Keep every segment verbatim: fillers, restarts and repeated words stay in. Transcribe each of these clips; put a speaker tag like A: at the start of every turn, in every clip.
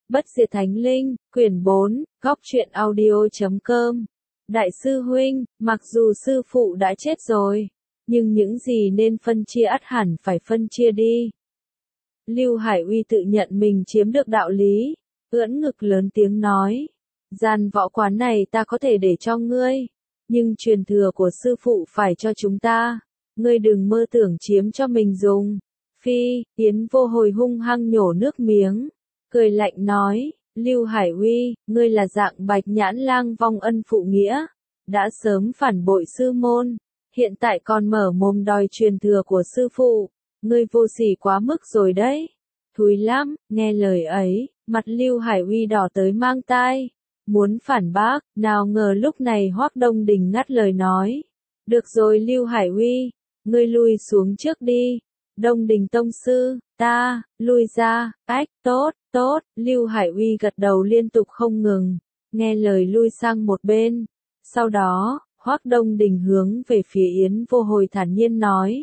A: Bất diệt thánh linh, quyển bốn, góc truyện audio chấm com. Đại sư huynh, mặc dù sư phụ đã chết rồi, nhưng những gì nên phân chia ắt hẳn phải phân chia đi. Lưu Hải Uy tự nhận mình chiếm được đạo lý, ưỡn ngực lớn tiếng nói. Gian võ quán này ta có thể để cho ngươi, nhưng truyền thừa của sư phụ phải cho chúng ta. Ngươi đừng mơ tưởng chiếm cho mình dùng. Phi, Yến Vô Hồi hung hăng nhổ nước miếng, cười lạnh nói, Lưu Hải Uy, ngươi là dạng bạch nhãn lang vong ân phụ nghĩa, đã sớm phản bội sư môn, hiện tại còn mở mồm đòi truyền thừa của sư phụ, ngươi vô sỉ quá mức rồi đấy. Thúi lắm, nghe lời ấy, mặt Lưu Hải Uy đỏ tới mang tai, muốn phản bác, nào ngờ lúc này Hoắc Đông Đình ngắt lời nói, được rồi Lưu Hải Uy, ngươi lui xuống trước đi. Đông Đình tông sư, ta, lui ra, ách, tốt, tốt, Lưu Hải Uy gật đầu liên tục không ngừng, nghe lời lui sang một bên. Sau đó, Hoắc Đông Đình hướng về phía Yến Vô Hồi thản nhiên nói.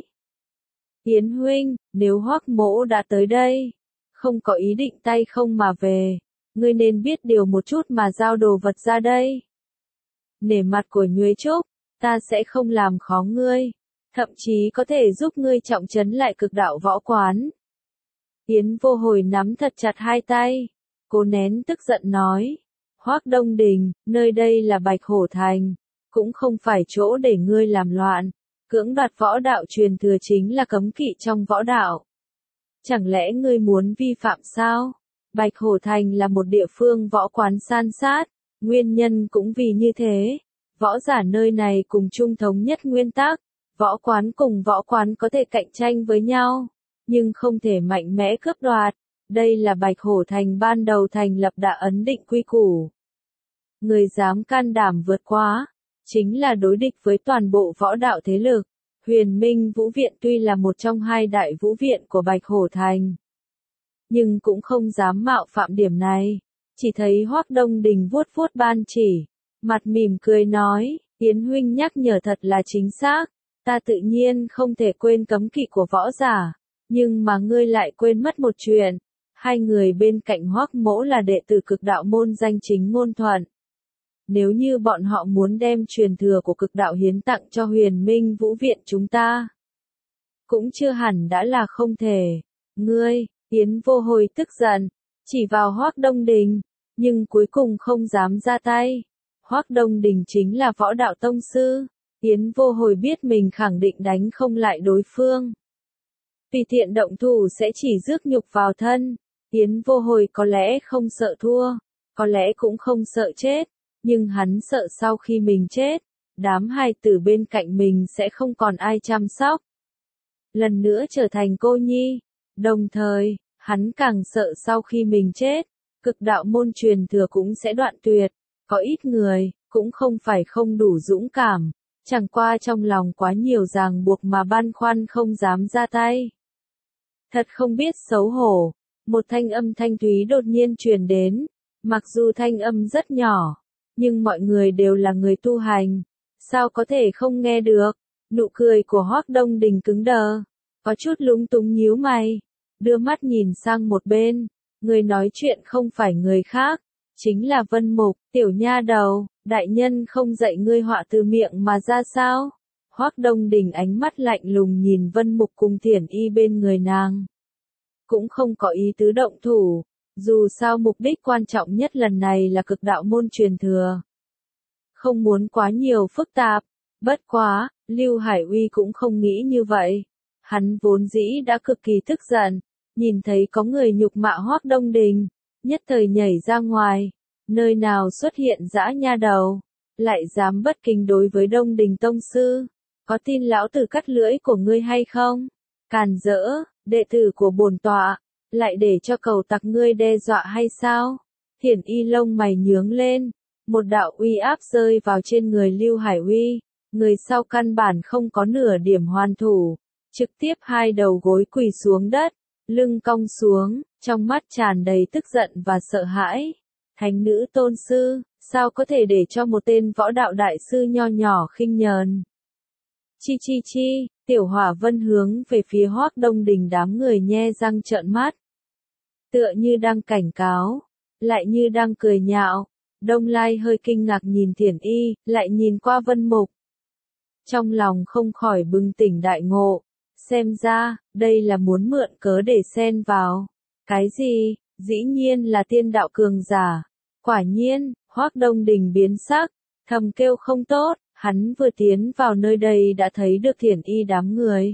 A: Yến huynh, nếu Hoắc mỗ đã tới đây, không có ý định tay không mà về, ngươi nên biết điều một chút mà giao đồ vật ra đây. Nể mặt của Nhuế Trúc, ta sẽ không làm khó ngươi. Thậm chí có thể giúp ngươi trọng trấn lại cực đạo võ quán. Yến Vô Hồi nắm thật chặt hai tay, cố nén tức giận nói, Hoắc Đông Đình, nơi đây là Bạch Hổ Thành, cũng không phải chỗ để ngươi làm loạn, cưỡng đoạt võ đạo truyền thừa chính là cấm kỵ trong võ đạo. Chẳng lẽ ngươi muốn vi phạm sao? Bạch Hổ Thành là một địa phương võ quán san sát, nguyên nhân cũng vì như thế, võ giả nơi này cùng chung thống nhất nguyên tắc. Võ quán cùng võ quán có thể cạnh tranh với nhau, nhưng không thể mạnh mẽ cướp đoạt. Đây là Bạch Hổ Thành ban đầu thành lập đã ấn định quy củ. Người dám can đảm vượt quá, chính là đối địch với toàn bộ võ đạo thế lực. Huyền Minh Vũ Viện tuy là một trong hai đại vũ viện của Bạch Hổ Thành, nhưng cũng không dám mạo phạm điểm này. Chỉ thấy Hoắc Đông Đình vuốt vuốt ban chỉ, mặt mỉm cười nói, Yến huynh nhắc nhở thật là chính xác. Ta tự nhiên không thể quên cấm kỵ của võ giả, nhưng mà ngươi lại quên mất một chuyện, hai người bên cạnh Hoắc mỗ là đệ tử cực đạo môn danh chính ngôn thuận. Nếu như bọn họ muốn đem truyền thừa của cực đạo hiến tặng cho Huyền Minh Vũ Viện chúng ta, cũng chưa hẳn đã là không thể. Ngươi, Yến Vô Hồi tức giận, chỉ vào Hoắc Đông Đình, nhưng cuối cùng không dám ra tay. Hoắc Đông Đình chính là võ đạo tông sư. Yến Vô Hồi biết mình khẳng định đánh không lại đối phương. Tùy tiện động thủ sẽ chỉ rước nhục vào thân. Yến Vô Hồi có lẽ không sợ thua, có lẽ cũng không sợ chết, nhưng hắn sợ sau khi mình chết, đám hài tử bên cạnh mình sẽ không còn ai chăm sóc. Lần nữa trở thành cô nhi. Đồng thời, hắn càng sợ sau khi mình chết, cực đạo môn truyền thừa cũng sẽ đoạn tuyệt. Có ít người, cũng không phải không đủ dũng cảm. Chẳng qua trong lòng quá nhiều ràng buộc mà băn khoăn không dám ra tay. Thật không biết xấu hổ, một thanh âm thanh thúy đột nhiên truyền đến, mặc dù thanh âm rất nhỏ, nhưng mọi người đều là người tu hành, sao có thể không nghe được. Nụ cười của Hoắc Đông Đình cứng đờ, có chút lúng túng nhíu mày, đưa mắt nhìn sang một bên, người nói chuyện không phải người khác, chính là Vân Mục. Tiểu nha đầu, đại nhân không dạy ngươi họa từ miệng mà ra sao? Hoắc Đông Đình ánh mắt lạnh lùng nhìn Vân Mục cùng Thiển Y bên người nàng. Cũng không có ý tứ động thủ, dù sao mục đích quan trọng nhất lần này là cực đạo môn truyền thừa. Không muốn quá nhiều phức tạp, bất quá, Lưu Hải Uy cũng không nghĩ như vậy. Hắn vốn dĩ đã cực kỳ tức giận, nhìn thấy có người nhục mạ Hoắc Đông Đình, nhất thời nhảy ra ngoài. Nơi nào xuất hiện dã nha đầu, lại dám bất kính đối với Đông Đình tông sư, có tin lão tử cắt lưỡi của ngươi hay không? Càn rỡ, đệ tử của bổn tọa, lại để cho cầu tặc ngươi đe dọa hay sao? Thiển Y lông mày nhướng lên, một đạo uy áp rơi vào trên người Lưu Hải Uy, người sau căn bản không có nửa điểm hoàn thủ, trực tiếp hai đầu gối quỳ xuống đất, lưng cong xuống, trong mắt tràn đầy tức giận và sợ hãi. Thánh nữ tôn sư, sao có thể để cho một tên võ đạo đại sư nho nhỏ khinh nhờn? Chi chi chi, Tiểu Hỏa Vân hướng về phía Hoắc Đông Đình đám người nhe răng trợn mắt. Tựa như đang cảnh cáo, lại như đang cười nhạo. Đông Lai hơi kinh ngạc nhìn Thiển Y, lại nhìn qua Vân Mục. Trong lòng không khỏi bừng tỉnh đại ngộ, xem ra, đây là muốn mượn cớ để xen vào. Cái gì? Dĩ nhiên là tiên đạo cường giả. Quả nhiên, Hoắc Đông Đình biến sắc, thầm kêu không tốt, hắn vừa tiến vào nơi đây đã thấy được Thiển Y đám người.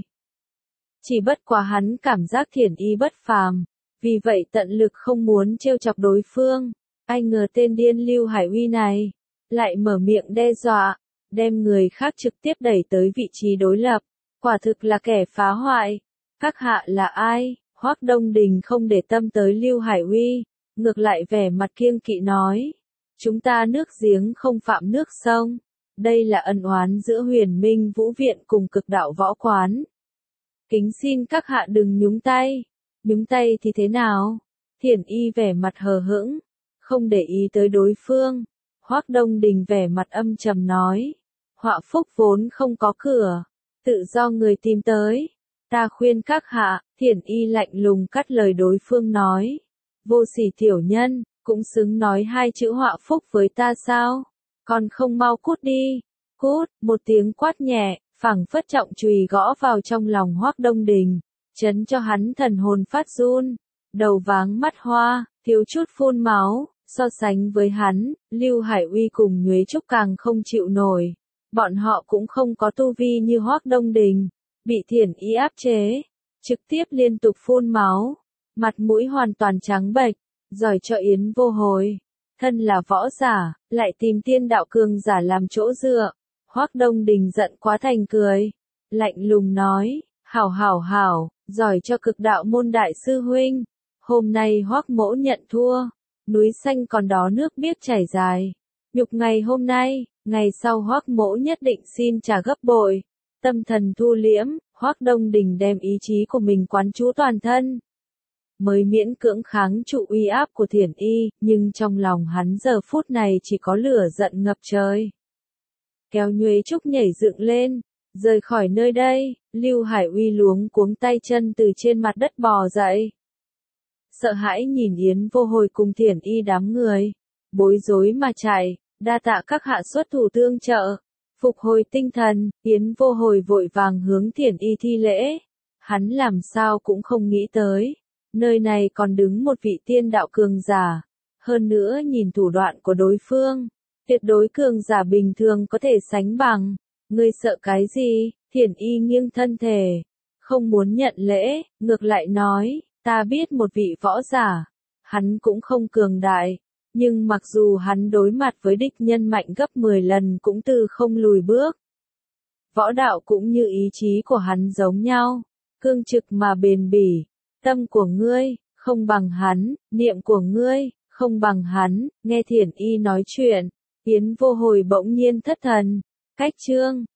A: Chỉ bất quá hắn cảm giác Thiển Y bất phàm, vì vậy tận lực không muốn trêu chọc đối phương. Ai ngờ tên điên Lưu Hải Uy này, lại mở miệng đe dọa, đem người khác trực tiếp đẩy tới vị trí đối lập, quả thực là kẻ phá hoại. Các hạ là ai? Hoắc Đông Đình không để tâm tới Lưu Hải Uy, ngược lại vẻ mặt kiêng kỵ nói. Chúng ta nước giếng không phạm nước sông, đây là ân oán giữa Huyền Minh Vũ Viện cùng Cực Đạo Võ Quán. Kính xin các hạ đừng nhúng tay. Nhúng tay thì thế nào? Thiển Y vẻ mặt hờ hững, không để ý tới đối phương. Hoắc Đông Đình vẻ mặt âm trầm nói. Họa phúc vốn không có cửa, tự do người tìm tới. Ta khuyên các hạ, Thiển Y lạnh lùng cắt lời đối phương nói. Vô sỉ tiểu nhân, cũng xứng nói hai chữ họa phúc với ta sao? Còn không mau cút đi. Cút, một tiếng quát nhẹ, phảng phất trọng chùy gõ vào trong lòng Hoắc Đông Đình, chấn cho hắn thần hồn phát run, đầu váng mắt hoa, thiếu chút phun máu. So sánh với hắn, Lưu Hải Uy cùng Nhuế Trúc càng không chịu nổi. Bọn họ cũng không có tu vi như Hoắc Đông Đình, bị Thiển Y áp chế, trực tiếp liên tục phun máu, mặt mũi hoàn toàn trắng bệch, giỏi cho Yến Vô Hồi. Thân là võ giả, lại tìm tiên đạo cường giả làm chỗ dựa. Hoắc Đông Đình giận quá thành cười, lạnh lùng nói, hảo hảo hảo, giỏi cho Cực Đạo môn đại sư huynh. Hôm nay Hoắc mỗ nhận thua, núi xanh còn đó nước biếc chảy dài. Nhục ngày hôm nay, ngày sau Hoắc mỗ nhất định xin trả gấp bội. Tâm thần thu liễm, Hoắc Đông Đình đem ý chí của mình quán trú toàn thân, mới miễn cưỡng kháng trụ uy áp của Thiển Y, nhưng trong lòng hắn giờ phút này chỉ có lửa giận ngập trời. Kéo Nhuế Trúc nhảy dựng lên, rời khỏi nơi đây. Lưu Hải Uy luống cuống tay chân từ trên mặt đất bò dậy. Sợ hãi nhìn Yến Vô Hồi cùng Thiển Y đám người, bối rối mà chạy, đa tạ các hạ xuất thủ tương trợ. Phục hồi tinh thần, Yến Vô Hồi vội vàng hướng Thiển Y thi lễ. Hắn làm sao cũng không nghĩ tới, nơi này còn đứng một vị tiên đạo cường giả. Hơn nữa nhìn thủ đoạn của đối phương, tuyệt đối cường giả bình thường có thể sánh bằng. Ngươi sợ cái gì? Thiển Y nghiêng thân thể, không muốn nhận lễ, ngược lại nói, ta biết một vị võ giả, hắn cũng không cường đại, nhưng mặc dù hắn đối mặt với địch nhân mạnh gấp mười lần cũng từ không lùi bước. Võ đạo cũng như ý chí của hắn giống nhau, cương trực mà bền bỉ. Tâm của ngươi, không bằng hắn, niệm của ngươi, không bằng hắn. Nghe Thiển Y nói chuyện, Yến Vô Hồi bỗng nhiên thất thần. Cách chương